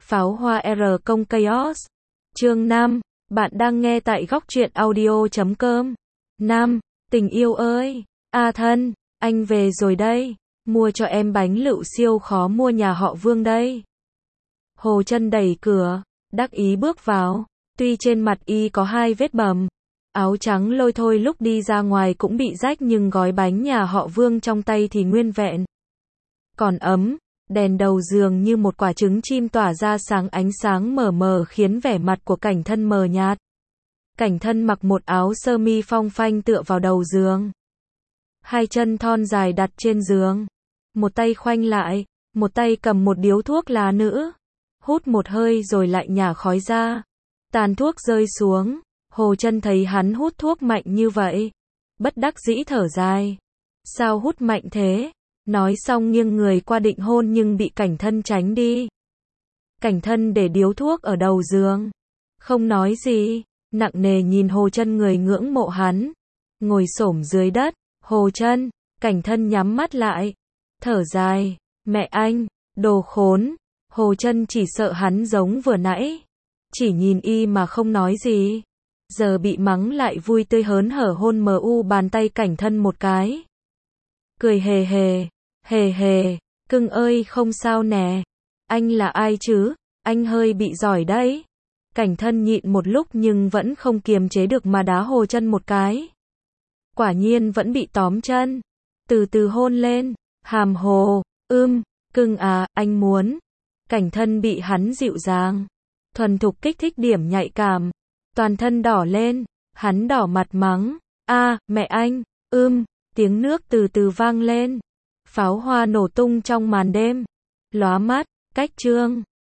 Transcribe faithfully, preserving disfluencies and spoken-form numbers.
Pháo hoa R công Chaos. Chương năm. Bạn đang nghe tại góc truyện audio chấm com. năm. Tình yêu ơi. A thân, anh về rồi đây. Mua cho em bánh lựu siêu khó mua nhà họ Vương đây. Hồ Chân đẩy cửa, đắc ý bước vào. Tuy trên mặt y có hai vết bầm, áo trắng lôi thôi lúc đi ra ngoài cũng bị rách nhưng gói bánh nhà họ Vương trong tay thì nguyên vẹn. Còn ấm, đèn đầu giường như một quả trứng chim tỏa ra sáng ánh sáng mờ mờ khiến vẻ mặt của Cảnh Thân mờ nhạt. Cảnh Thân mặc một áo sơ mi phong phanh tựa vào đầu giường. Hai chân thon dài đặt trên giường. Một tay khoanh lại, một tay cầm một điếu thuốc lá nữ. Hút một hơi rồi lại nhả khói ra. Tàn thuốc rơi xuống. Hồ Chân thấy hắn hút thuốc mạnh như vậy. Bất đắc dĩ thở dài. Sao hút mạnh thế? Nói xong nghiêng người qua định hôn nhưng bị Cảnh Thân tránh đi. Cảnh Thân để điếu thuốc ở đầu giường. Không nói gì. Nặng nề nhìn Hồ Chân người ngưỡng mộ hắn. Ngồi xổm dưới đất. Hồ Chân. Cảnh Thân nhắm mắt lại. Thở dài. Mẹ anh. Đồ khốn. Hồ Chân chỉ sợ hắn giống vừa nãy. Chỉ nhìn y mà không nói gì. Giờ bị mắng lại vui tươi hớn hở hôn mờ u bàn tay Cảnh Thân một cái. Cười hề hề. Hề hề. Cưng ơi không sao nè. Anh là ai chứ? Anh hơi bị giỏi đấy. Cảnh Thân nhịn một lúc nhưng vẫn không kiềm chế được mà đá Hồ Chân một cái. Quả nhiên vẫn bị tóm chân. Từ từ hôn lên. Hàm hồ. Ưm. Cưng à, anh muốn. Cảnh Thân bị hắn dịu dàng, thuần thục kích thích điểm nhạy cảm. Toàn thân đỏ lên. Hắn đỏ mặt mắng. A, mẹ anh. Ưm. Tiếng nước từ từ vang lên. Pháo hoa nổ tung trong màn đêm. Lóa mắt. Cách chương.